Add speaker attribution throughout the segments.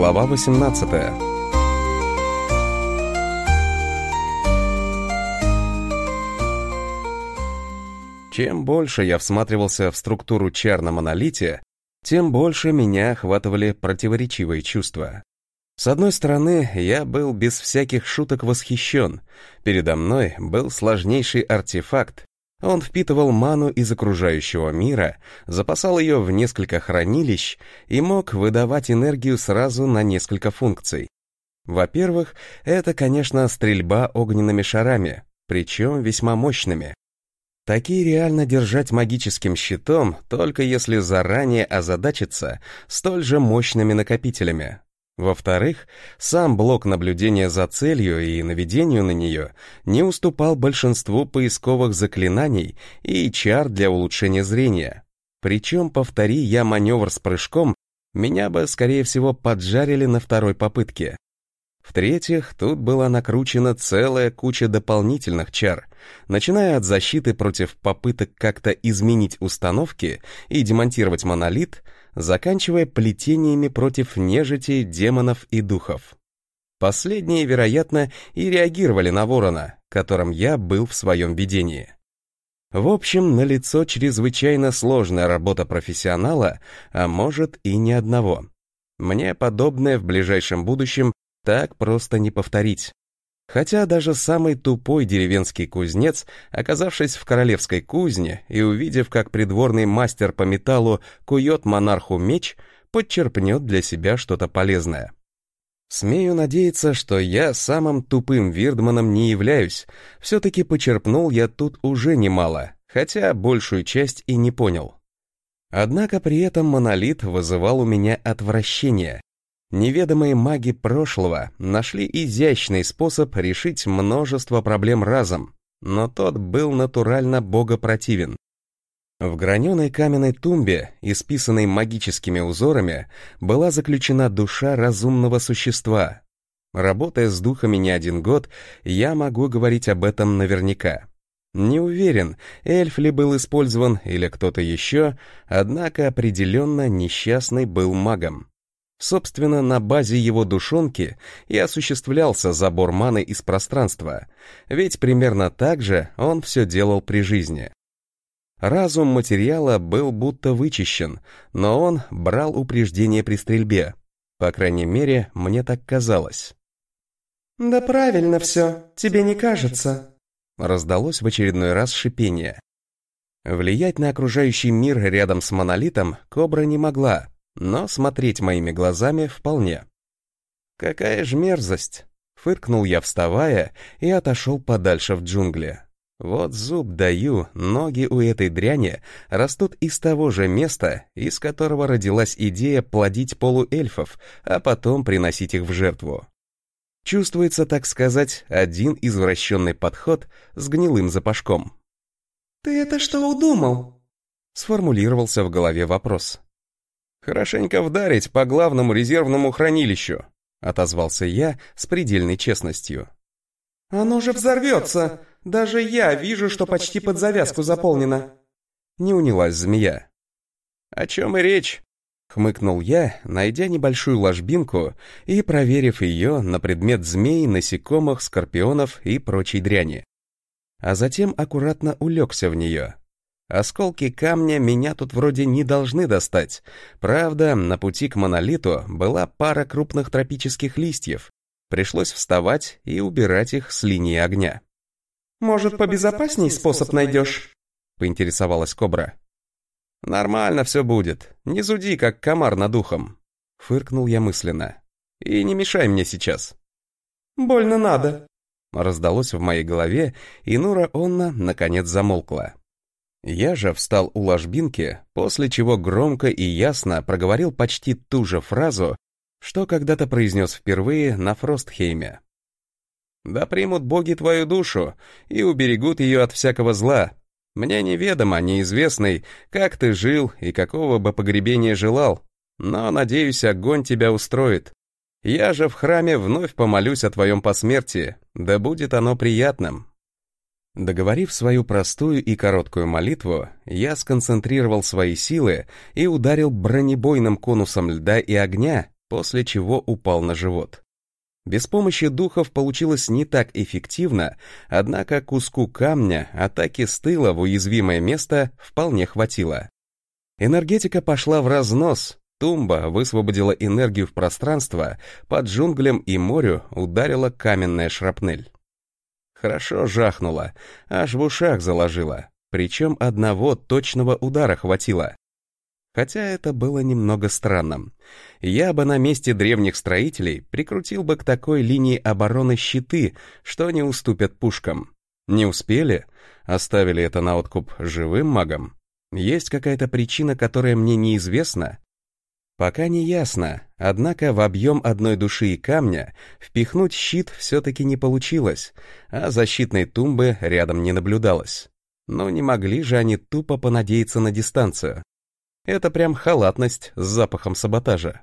Speaker 1: Глава 18. Чем больше я всматривался в структуру чар на монолите, тем больше меня охватывали противоречивые чувства. С одной стороны, я был без всяких шуток восхищен. Передо мной был сложнейший артефакт. Он впитывал ману из окружающего мира, запасал ее в несколько хранилищ и мог выдавать энергию сразу на несколько функций. Во-первых, это, конечно, стрельба огненными шарами, причем весьма мощными. Такие реально держать магическим щитом, только если заранее озадачиться столь же мощными накопителями. Во-вторых, сам блок наблюдения за целью и наведению на нее не уступал большинству поисковых заклинаний и чар для улучшения зрения. Причем, повтори я маневр с прыжком, меня бы, скорее всего, поджарили на второй попытке. В-третьих, тут была накручена целая куча дополнительных чар, начиная от защиты против попыток как-то изменить установки и демонтировать монолит, заканчивая плетениями против нежити, демонов и духов. Последние, вероятно, и реагировали на ворона, которым я был в своем видении. В общем, налицо чрезвычайно сложная работа профессионала, а может и ни одного. Мне подобное в ближайшем будущем так просто не повторить. Хотя даже самый тупой деревенский кузнец, оказавшись в королевской кузне и увидев, как придворный мастер по металлу кует монарху меч, подчерпнет для себя что-то полезное. Смею надеяться, что я самым тупым вирдманом не являюсь, все-таки почерпнул я тут уже немало, хотя большую часть и не понял. Однако при этом монолит вызывал у меня отвращение. Неведомые маги прошлого нашли изящный способ решить множество проблем разом, но тот был натурально богопротивен. В граненой каменной тумбе, исписанной магическими узорами, была заключена душа разумного существа. Работая с духами не один год, я могу говорить об этом наверняка. Не уверен, эльф ли был использован или кто-то еще, однако определенно несчастный был магом. Собственно, на базе его душонки и осуществлялся забор маны из пространства, ведь примерно так же он все делал при жизни. Разум материала был будто вычищен, но он брал упреждение при стрельбе. По крайней мере, мне так казалось.
Speaker 2: «Да правильно все, тебе не кажется?»
Speaker 1: Раздалось в очередной раз шипение. Влиять на окружающий мир рядом с монолитом Кобра не могла, но смотреть моими глазами вполне. «Какая ж мерзость!» — фыркнул я, вставая, и отошел подальше в джунгли. Вот зуб даю, ноги у этой дряни растут из того же места, из которого родилась идея плодить полуэльфов, а потом приносить их в жертву. Чувствуется, так сказать, один извращенный подход с гнилым запашком.
Speaker 2: «Ты это что удумал?»
Speaker 1: — сформулировался в голове вопрос. «Хорошенько вдарить по главному резервному хранилищу», — отозвался я с предельной честностью.
Speaker 2: «Оно же взорвется! Даже я вижу, что почти под завязку заполнено!»
Speaker 1: Не унялась змея. «О чем и речь?» — хмыкнул я, найдя небольшую ложбинку и проверив ее на предмет змей, насекомых, скорпионов и прочей дряни. А затем аккуратно улегся в нее. Осколки камня меня тут вроде не должны достать. Правда, на пути к монолиту была пара крупных тропических листьев. Пришлось вставать и убирать их с линии огня.
Speaker 2: «Может, побезопасней способ найдешь?»
Speaker 1: — поинтересовалась Кобра. «Нормально все будет. Не зуди, как комар над ухом», — фыркнул я мысленно. «И не мешай мне сейчас».
Speaker 2: «Больно надо»,
Speaker 1: — раздалось в моей голове, и Нура Онна наконец замолкла. Я же встал у ложбинки, после чего громко и ясно проговорил почти ту же фразу, что когда-то произнес впервые на Фростхейме. «Да примут боги твою душу и уберегут ее от всякого зла. Мне неведомо, неизвестный, как ты жил и какого бы погребения желал, но, надеюсь, огонь тебя устроит. Я же в храме вновь помолюсь о твоем посмертии, да будет оно приятным». Договорив свою простую и короткую молитву, я сконцентрировал свои силы и ударил бронебойным конусом льда и огня, после чего упал на живот. Без помощи духов получилось не так эффективно, однако куску камня атаки с тыла в уязвимое место вполне хватило. Энергетика пошла в разнос, тумба высвободила энергию в пространство, под джунглям и морю ударила каменная шрапнель. Хорошо жахнуло, аж в ушах заложило, причем одного точного удара хватило. Хотя это было немного странным. Я бы на месте древних строителей прикрутил бы к такой линии обороны щиты, что не уступят пушкам. Не успели? Оставили это на откуп живым магам? Есть какая-то причина, которая мне неизвестна? Пока не ясно, однако в объем одной души и камня впихнуть щит все-таки не получилось, а защитной тумбы рядом не наблюдалось. Но не могли же они тупо понадеяться на дистанцию. Это прям халатность с запахом саботажа.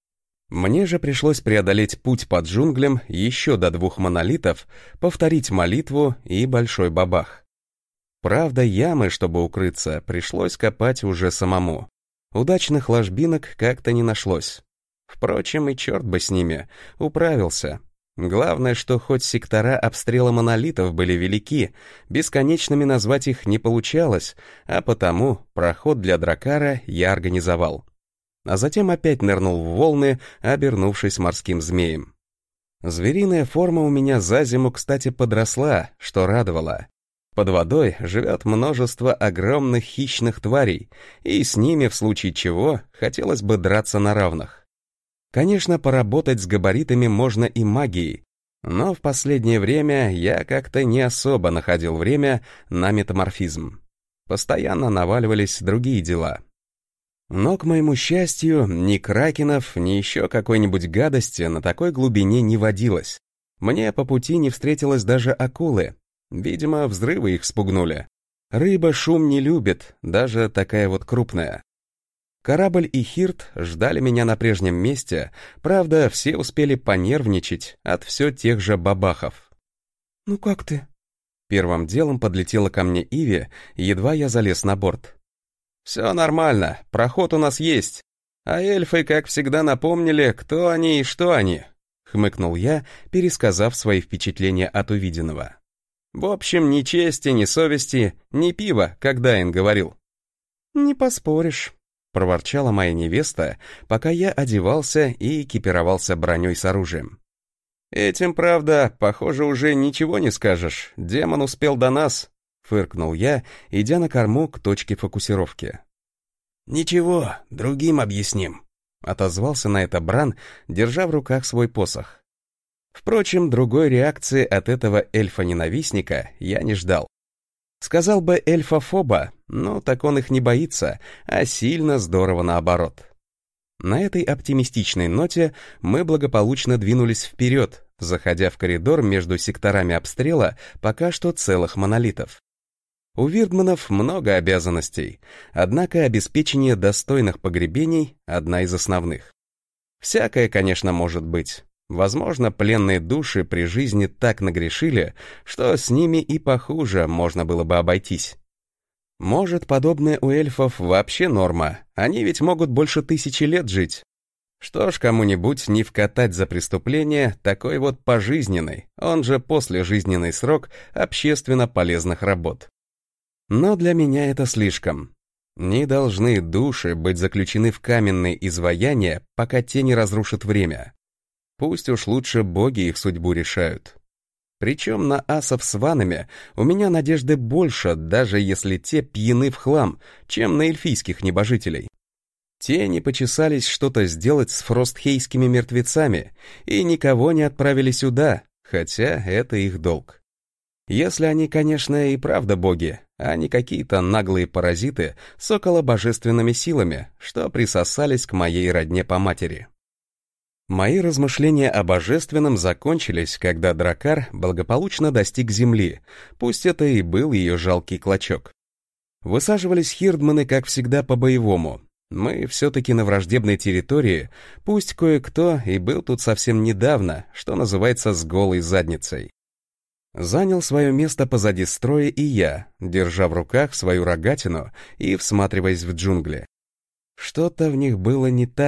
Speaker 1: Мне же пришлось преодолеть путь по джунглям еще до 2 монолитов, повторить молитву и большой бабах. Правда, ямы, чтобы укрыться, пришлось копать уже самому. Удачных ложбинок как-то не нашлось. Впрочем, и черт бы с ними, управился. Главное, что хоть сектора обстрела монолитов были велики, бесконечными назвать их не получалось, а потому проход для дракара я организовал. А затем опять нырнул в волны, обернувшись морским змеем. Звериная форма у меня за зиму, кстати, подросла, что радовало. Под водой живет множество огромных хищных тварей, и с ними, в случае чего, хотелось бы драться на равных. Конечно, поработать с габаритами можно и магией, но в последнее время я как-то не особо находил время на метаморфизм. Постоянно наваливались другие дела. Но, к моему счастью, ни кракенов, ни еще какой-нибудь гадости на такой глубине не водилось. Мне по пути не встретилось даже акулы. Видимо, взрывы их спугнули. Рыба шум не любит, даже такая вот крупная. Корабль и Хирт ждали меня на прежнем месте, правда, все успели понервничать от все тех же бабахов.
Speaker 2: «Ну как ты?»
Speaker 1: Первым делом подлетела ко мне Иви, едва я залез на борт. «Все нормально, проход у нас есть, а эльфы, как всегда, напомнили, кто они и что они», — хмыкнул я, пересказав свои впечатления от увиденного. «В общем, ни чести, ни совести, ни пива, как Дайн говорил».
Speaker 2: «Не поспоришь»,
Speaker 1: — проворчала моя невеста, пока я одевался и экипировался броней с оружием. «Этим, правда, похоже, уже ничего не скажешь, демон успел до нас», — фыркнул я, идя на корму к точке фокусировки. «Ничего, другим объясним», — отозвался на это Бран, держа в руках свой посох. Впрочем, другой реакции от этого эльфа-ненавистника я не ждал. Сказал бы эльфа-фоба, но так он их не боится, а сильно здорово наоборот. На этой оптимистичной ноте мы благополучно двинулись вперед, заходя в коридор между секторами обстрела пока что целых монолитов. У вирдманов много обязанностей, однако обеспечение достойных погребений — одна из основных. Всякое, конечно, может быть. Возможно, пленные души при жизни так нагрешили, что с ними и похуже можно было бы обойтись. Может, подобное у эльфов вообще норма, они ведь могут больше 1000 лет жить. Что ж, кому-нибудь не вкатать за преступление такой вот пожизненный, он же послежизненный срок общественно полезных работ. Но для меня это слишком. Не должны души быть заключены в каменные изваяния, пока те не разрушат время. Пусть уж лучше боги их судьбу решают. Причем на асов с ванами у меня надежды больше, даже если те пьяны в хлам, чем на эльфийских небожителей. Те не почесались что-то сделать с фростхейскими мертвецами и никого не отправили сюда, хотя это их долг. Если они, конечно, и правда боги, а не какие-то наглые паразиты с околобожественными силами, что присосались к моей родне по матери. Мои размышления о божественном закончились, когда дракар благополучно достиг земли, пусть это и был ее жалкий клочок. Высаживались хирдманы, как всегда, по-боевому. Мы все-таки на враждебной территории, пусть кое-кто и был тут совсем недавно, что называется, с голой задницей. Занял свое место позади строя и я, держа в руках свою рогатину и всматриваясь в джунгли. Что-то в них было не так.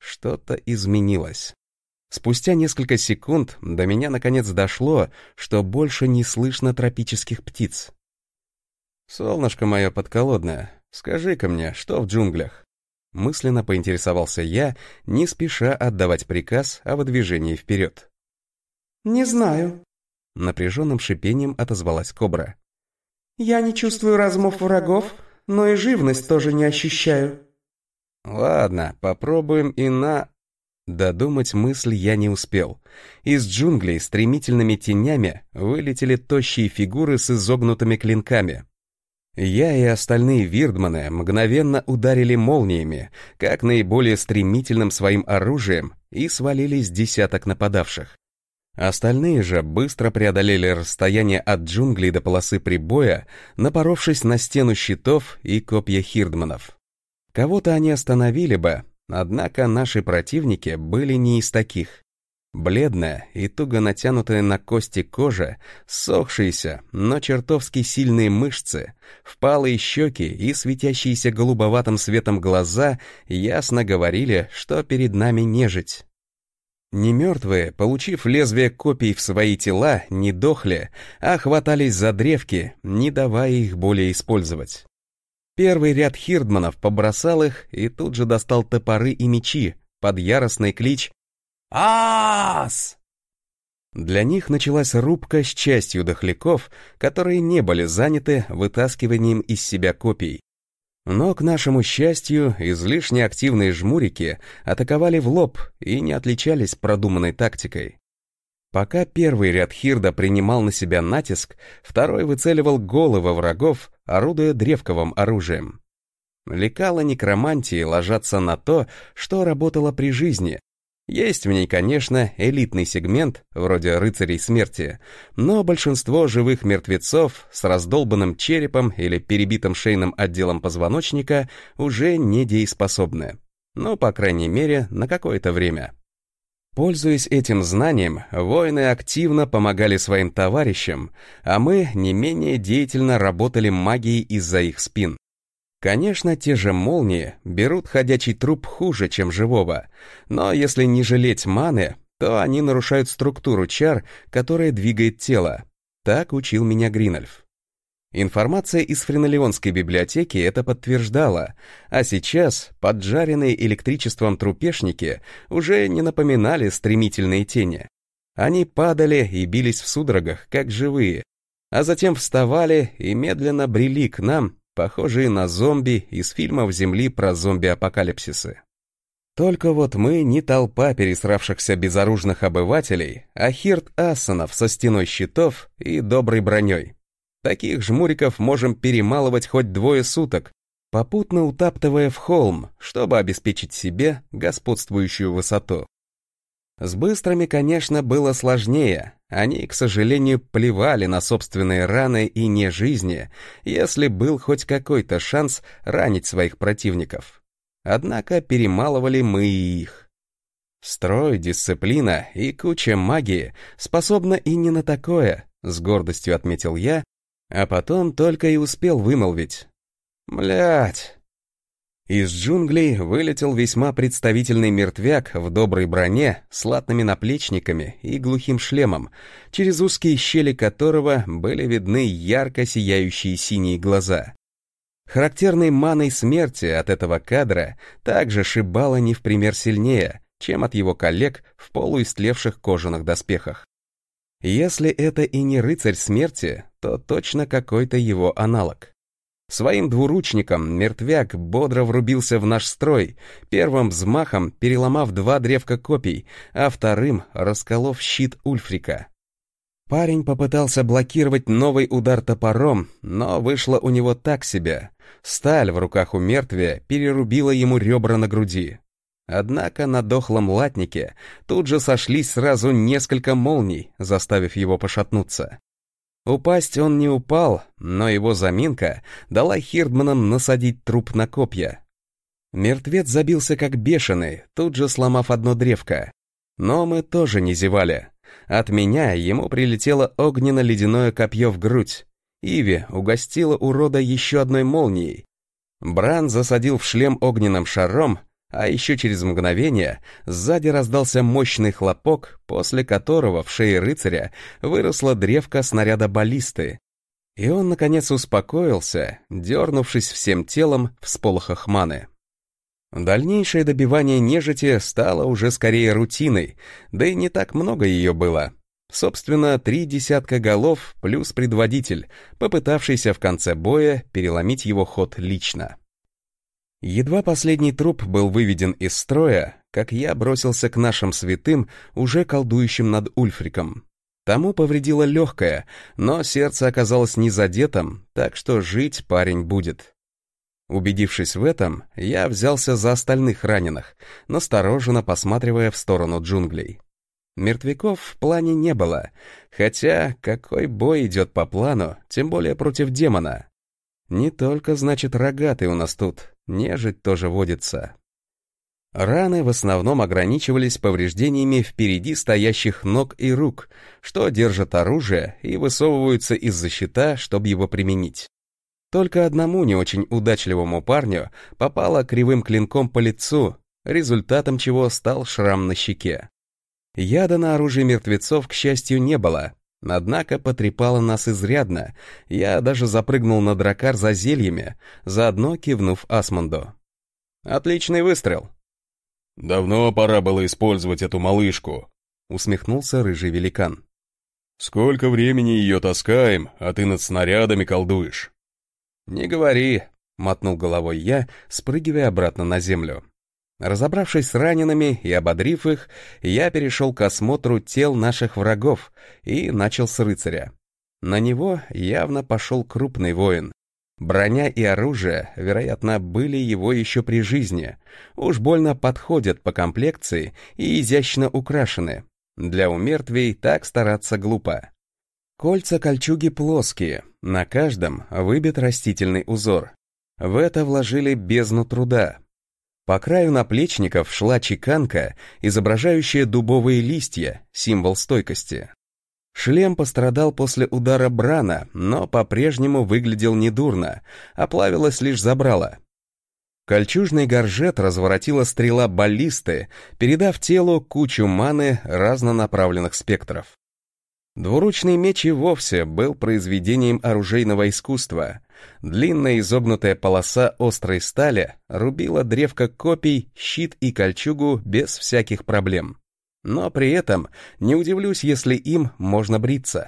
Speaker 1: что-то изменилось. Спустя несколько секунд до меня наконец дошло, что больше не слышно тропических птиц. «Солнышко мое подколодное, скажи-ка мне, что в джунглях?» Мысленно поинтересовался я, не спеша отдавать приказ о выдвижении вперед.
Speaker 2: «Не знаю»,
Speaker 1: — напряженным шипением отозвалась кобра.
Speaker 2: «Я не чувствую размов врагов, но и живность тоже не ощущаю».
Speaker 1: «Ладно, попробуем и на...» Додумать мысль я не успел. Из джунглей стремительными тенями вылетели тощие фигуры с изогнутыми клинками. Я и остальные вирдманы мгновенно ударили молниями, как наиболее стремительным своим оружием, и свалились десяток нападавших. Остальные же быстро преодолели расстояние от джунглей до полосы прибоя, напоровшись на стену щитов и копья хирдманов. Кого-то они остановили бы, однако наши противники были не из таких. Бледная и туго натянутая на кости кожа, ссохшиеся, но чертовски сильные мышцы, впалые щеки и светящиеся голубоватым светом глаза ясно говорили, что перед нами нежить. Немертвые, получив лезвие копий в свои тела, не дохли, а хватались за древки, не давая их более использовать. Первый ряд хирдманов побросал их и тут же достал топоры и мечи под яростный клич «Ас!». Для них началась рубка с частью дохляков, которые не были заняты вытаскиванием из себя копий. Но, к нашему счастью, излишне активные жмурики атаковали в лоб и не отличались продуманной тактикой. Пока первый ряд хирда принимал на себя натиск, второй выцеливал головы врагов, орудуя древковым оружием. Лекала некромантии ложатся на то, что работало при жизни. Есть в ней, конечно, элитный сегмент, вроде рыцарей смерти, но большинство живых мертвецов с раздолбанным черепом или перебитым шейным отделом позвоночника уже недееспособны. Ну, по крайней мере, на какое-то время. Пользуясь этим знанием, воины активно помогали своим товарищам, а мы не менее деятельно работали магией из-за их спин. Конечно, те же молнии берут ходячий труп хуже, чем живого, но если не жалеть маны, то они нарушают структуру чар, которая двигает тело. Так учил меня Гринольф. Информация из Френолеонской библиотеки это подтверждала, а сейчас поджаренные электричеством трупешники уже не напоминали стремительные тени. Они падали и бились в судорогах, как живые, а затем вставали и медленно брели к нам, похожие на зомби из фильмов Земли про зомби-апокалипсисы. Только вот мы не толпа пересравшихся безоружных обывателей, а хирд ассанов со стеной щитов и доброй броней. Таких жмуриков можем перемалывать хоть 2 суток, попутно утаптывая в холм, чтобы обеспечить себе господствующую высоту. С быстрыми, конечно, было сложнее. Они, к сожалению, плевали на собственные раны и не жизни, если был хоть какой-то шанс ранить своих противников. Однако перемалывали мы и их. Строй, дисциплина и куча магии способна и не на такое, с гордостью отметил я, а потом только и успел вымолвить. Млять. Из джунглей вылетел весьма представительный мертвяк в доброй броне с латными наплечниками и глухим шлемом, через узкие щели которого были видны ярко сияющие синие глаза. Характерной маной смерти от этого кадра также шибало не в пример сильнее, чем от его коллег в полуистлевших кожаных доспехах. Если это и не рыцарь смерти, то точно какой-то его аналог. Своим двуручником мертвяк бодро врубился в наш строй, первым взмахом переломав 2 древка копий, а вторым расколов щит Ульфрика. Парень попытался блокировать новый удар топором, но вышло у него так себе. Сталь в руках у мертвия перерубила ему ребра на груди. Однако на дохлом латнике тут же сошлись сразу несколько молний, заставив его пошатнуться. Упасть он не упал, но его заминка дала хирдманам насадить труп на копья. Мертвец забился как бешеный, тут же сломав одно древко. Но мы тоже не зевали. От меня ему прилетело огненно-ледяное копье в грудь. Иви угостила урода еще одной молнией. Бран засадил в шлем огненным шаром, А еще через мгновение сзади раздался мощный хлопок, после которого в шее рыцаря выросла древко снаряда баллисты. И он, наконец, успокоился, дернувшись всем телом в сполохах маны. Дальнейшее добивание нежити стало уже скорее рутиной, да и не так много ее было. Собственно, 3 десятка голов плюс предводитель, попытавшийся в конце боя переломить его ход лично. Едва последний труп был выведен из строя, как я бросился к нашим святым, уже колдующим над Ульфриком. Тому повредило легкое, но сердце оказалось не задетым, так что жить парень будет. Убедившись в этом, я взялся за остальных раненых, настороженно посматривая в сторону джунглей. Мертвяков в плане не было, хотя какой бой идет по плану, тем более против демона. Не только, значит, рогатый у нас тут, нежить тоже водится. Раны в основном ограничивались повреждениями впереди стоящих ног и рук, что держат оружие и высовываются из-за щита, чтобы его применить. Только одному не очень удачливому парню попало кривым клинком по лицу, результатом чего стал шрам на щеке. Яда на оружии мертвецов, к счастью, не было, однако потрепало нас изрядно, я даже запрыгнул на дракар за зельями, заодно кивнув Асмунду. «Отличный выстрел!»
Speaker 3: «Давно пора было использовать эту малышку», —
Speaker 1: усмехнулся рыжий великан.
Speaker 3: «Сколько времени ее таскаем, а ты над снарядами колдуешь».
Speaker 1: «Не говори», — мотнул головой я, спрыгивая обратно на землю. Разобравшись с ранеными и ободрив их, я перешел к осмотру тел наших врагов и начал с рыцаря. На него явно пошел крупный воин. Броня и оружие, вероятно, были его еще при жизни. Уж больно подходят по комплекции и изящно украшены. Для умертвий так стараться глупо. Кольца кольчуги плоские, на каждом выбит растительный узор. В это вложили бездну труда. По краю наплечников шла чеканка, изображающая дубовые листья, символ стойкости. Шлем пострадал после удара Брана, но по-прежнему выглядел недурно, оплавилось лишь забрало. Кольчужный горжет разворотила стрела баллисты, передав телу кучу маны разнонаправленных спектров. Двуручный меч и вовсе был произведением оружейного искусства. Длинная изогнутая полоса острой стали рубила древко копий, щит и кольчугу без всяких проблем. Но при этом не удивлюсь, если им можно бриться.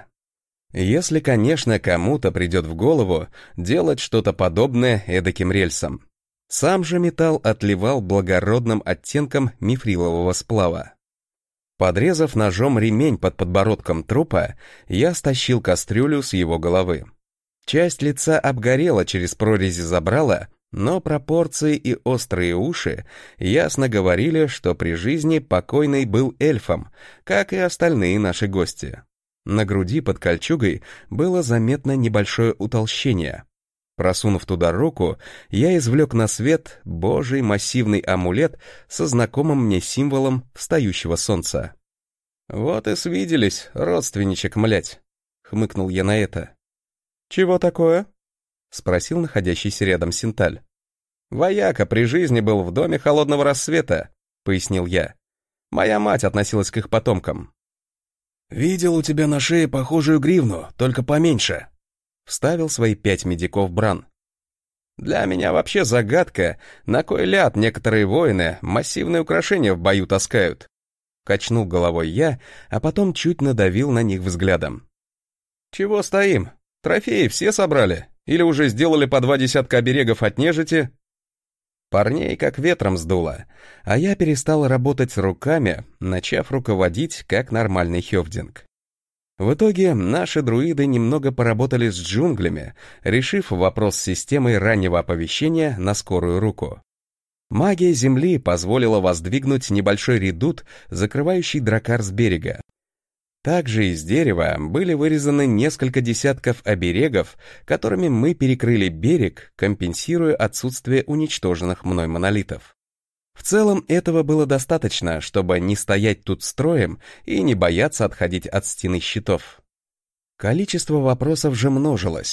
Speaker 1: Если, конечно, кому-то придет в голову делать что-то подобное эдаким рельсам. Сам же металл отливал благородным оттенком мифрилового сплава. Подрезав ножом ремень под подбородком трупа, я стащил кастрюлю с его головы. Часть лица обгорела через прорези забрала, но пропорции и острые уши ясно говорили, что при жизни покойный был эльфом, как и остальные наши гости. На груди под кольчугой было заметно небольшое утолщение. Просунув туда руку, я извлек на свет божий массивный амулет со знакомым мне символом встающего солнца. «Вот и свиделись, родственничек, млять», — хмыкнул я на это. «Чего такое?» — спросил находящийся рядом Синталь. «Вояка при жизни был в доме холодного рассвета», — пояснил я. «Моя мать относилась к их потомкам».
Speaker 3: «Видел у тебя на шее похожую гривну, только поменьше», —
Speaker 1: вставил свои 5 медиков Бран. «Для меня вообще загадка, на кой ляд некоторые воины массивные украшения в бою таскают». Качнул головой я, а потом чуть надавил на них взглядом. «Чего стоим? Трофеи все собрали? Или уже сделали по 2 десятка оберегов от нежити?» Парней как ветром сдуло, а я перестал работать руками, начав руководить как нормальный хёвдинг. В итоге наши друиды немного поработали с джунглями, решив вопрос с системой раннего оповещения на скорую руку. Магия Земли позволила воздвигнуть небольшой редут, закрывающий дракар с берега. Также из дерева были вырезаны несколько десятков оберегов, которыми мы перекрыли берег, компенсируя отсутствие уничтоженных мной монолитов. В целом этого было достаточно, чтобы не стоять тут строем и не бояться отходить от стены щитов. Количество вопросов же множилось.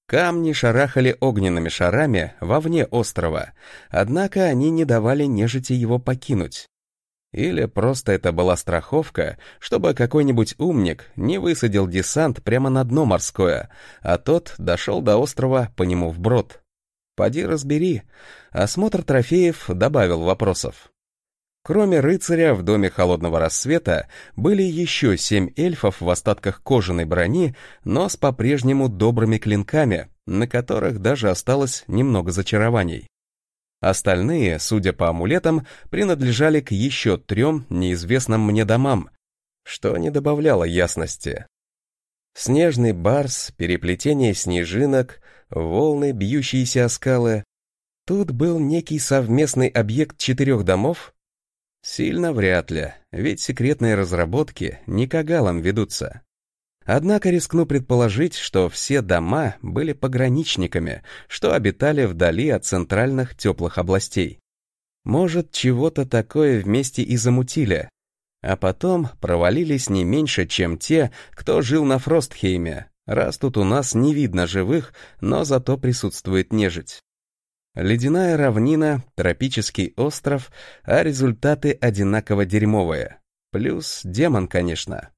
Speaker 1: Камни шарахали огненными шарами вовне острова, однако они не давали нежити его покинуть. Или просто это была страховка, чтобы какой-нибудь умник не высадил десант прямо на дно морское, а тот дошел до острова по нему вброд. Поди разбери. Осмотр трофеев добавил вопросов. Кроме рыцаря в доме холодного рассвета были еще 7 эльфов в остатках кожаной брони, но с по-прежнему добрыми клинками, на которых даже осталось немного зачарований. Остальные, судя по амулетам, принадлежали к еще 3 неизвестным мне домам, что не добавляло ясности. Снежный барс, переплетение снежинок, волны, бьющиеся о скалы. Тут был некий совместный объект 4 домов? Сильно вряд ли, ведь секретные разработки не кагалом ведутся. Однако рискну предположить, что все дома были пограничниками, что обитали вдали от центральных теплых областей. Может, чего-то такое вместе и замутили, а потом провалились не меньше, чем те, кто жил на Фростхейме, раз тут у нас не видно живых, но зато присутствует нежить. Ледяная равнина, тропический остров, а результаты одинаково дерьмовые. Плюс демон, конечно.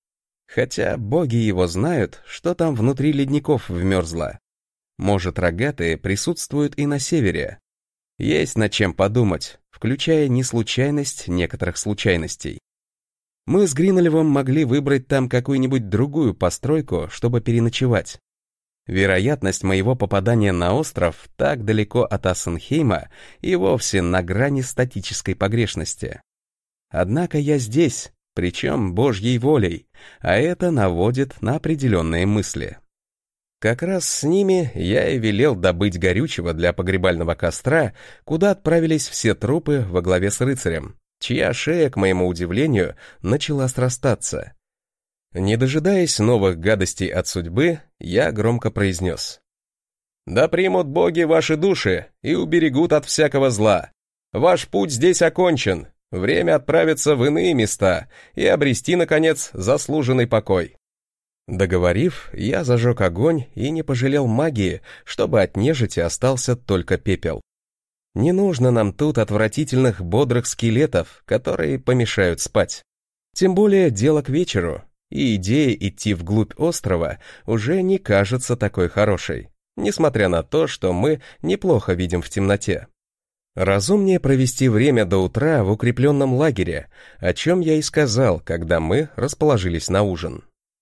Speaker 1: Хотя боги его знают, что там внутри ледников вмерзло. Может, рогатые присутствуют и на севере. Есть над чем подумать, включая неслучайность некоторых случайностей. Мы с Гринолевым могли выбрать там какую-нибудь другую постройку, чтобы переночевать. Вероятность моего попадания на остров так далеко от Ассенхейма и вовсе на грани статической погрешности. Однако я здесь, причем Божьей волей, а это наводит на определенные мысли. Как раз с ними я и велел добыть горючего для погребального костра, куда отправились все трупы во главе с рыцарем, чья шея, к моему удивлению, начала срастаться. Не дожидаясь новых гадостей от судьбы, я громко произнес: «Да примут боги ваши души и уберегут от всякого зла. Ваш путь здесь окончен. Время отправиться в иные места и обрести, наконец, заслуженный покой». Договорив, я зажег огонь и не пожалел магии, чтобы от нежити остался только пепел. Не нужно нам тут отвратительных бодрых скелетов, которые помешают спать. Тем более дело к вечеру, и идея идти вглубь острова уже не кажется такой хорошей, несмотря на то, что мы неплохо видим в темноте. Разумнее провести время до утра в укрепленном лагере, о чем я и сказал, когда мы расположились на ужин.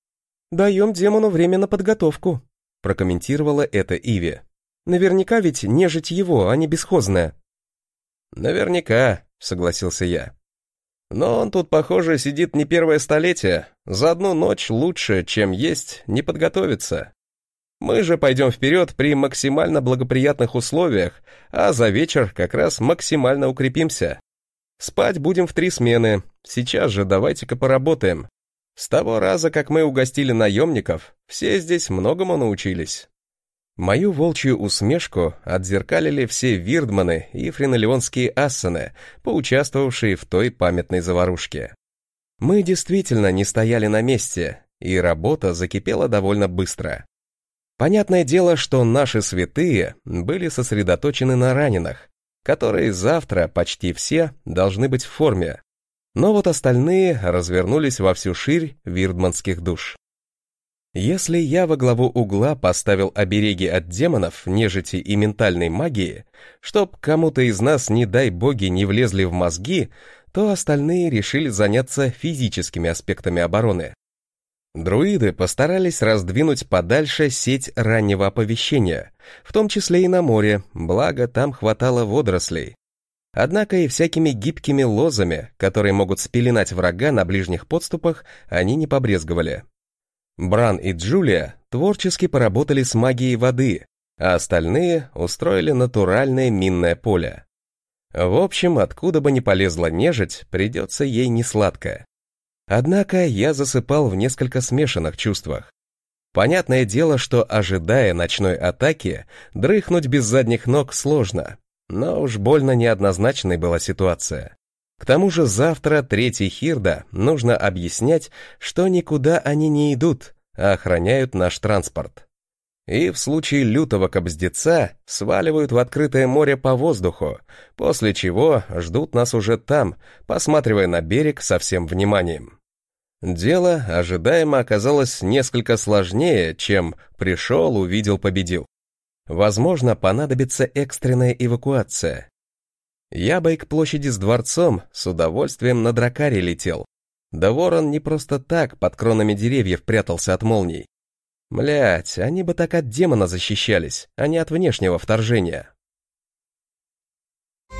Speaker 1: «Даем демону время на подготовку», — прокомментировала это Иви. «Наверняка ведь нежить его, а не бесхозная». «Наверняка», — согласился я. «Но он тут, похоже, сидит не первое столетие. За одну ночь лучше, чем есть, не подготовиться. Мы же пойдем вперед при максимально благоприятных условиях, а за вечер как раз максимально укрепимся. Спать будем в 3 смены, сейчас же давайте-ка поработаем. С того раза, как мы угостили наемников, все здесь многому научились». Мою волчью усмешку отзеркалили все вирдманы и френолеонские ассены, поучаствовавшие в той памятной заварушке. Мы действительно не стояли на месте, и работа закипела довольно быстро. Понятное дело, что наши святые были сосредоточены на раненых, которые завтра почти все должны быть в форме, но вот остальные развернулись во всю ширь вирдманских душ. Если я во главу угла поставил обереги от демонов, нежити и ментальной магии, чтоб кому-то из нас, не дай боги, не влезли в мозги, то остальные решили заняться физическими аспектами обороны. Друиды постарались раздвинуть подальше сеть раннего оповещения, в том числе и на море, благо там хватало водорослей. Однако и всякими гибкими лозами, которые могут спеленать врага на ближних подступах, они не побрезговали. Бран и Джулия творчески поработали с магией воды, а остальные устроили натуральное минное поле. В общем, откуда бы ни полезла нежить, придется ей несладко. Однако я засыпал в несколько смешанных чувствах. Понятное дело, что, ожидая ночной атаки, дрыхнуть без задних ног сложно, но уж больно неоднозначной была ситуация. К тому же завтра третий Хирда нужно объяснять, что никуда они не идут, а охраняют наш транспорт. И в случае лютого кобздеца сваливают в открытое море по воздуху, после чего ждут нас уже там, посматривая на берег со всем вниманием. Дело ожидаемо оказалось несколько сложнее, чем пришел, увидел, победил. Возможно, понадобится экстренная эвакуация. Я бы и к площади с дворцом с удовольствием на дракаре летел. Да ворон не просто так под кронами деревьев прятался от молний. Млять, они бы так от демона защищались, а не от внешнего вторжения.